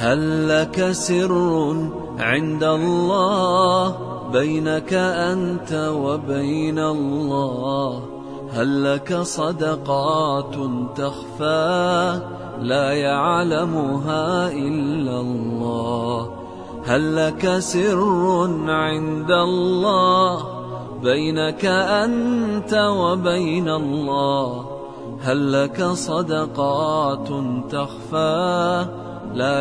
هل لك سر عند الله بينك أنت وبين الله؟ هل لك صدقات تخفى لا يعلمها إلا الله؟ هل لك سر عند الله بينك أنت وبين الله؟ هل لك صدقات تخفى لا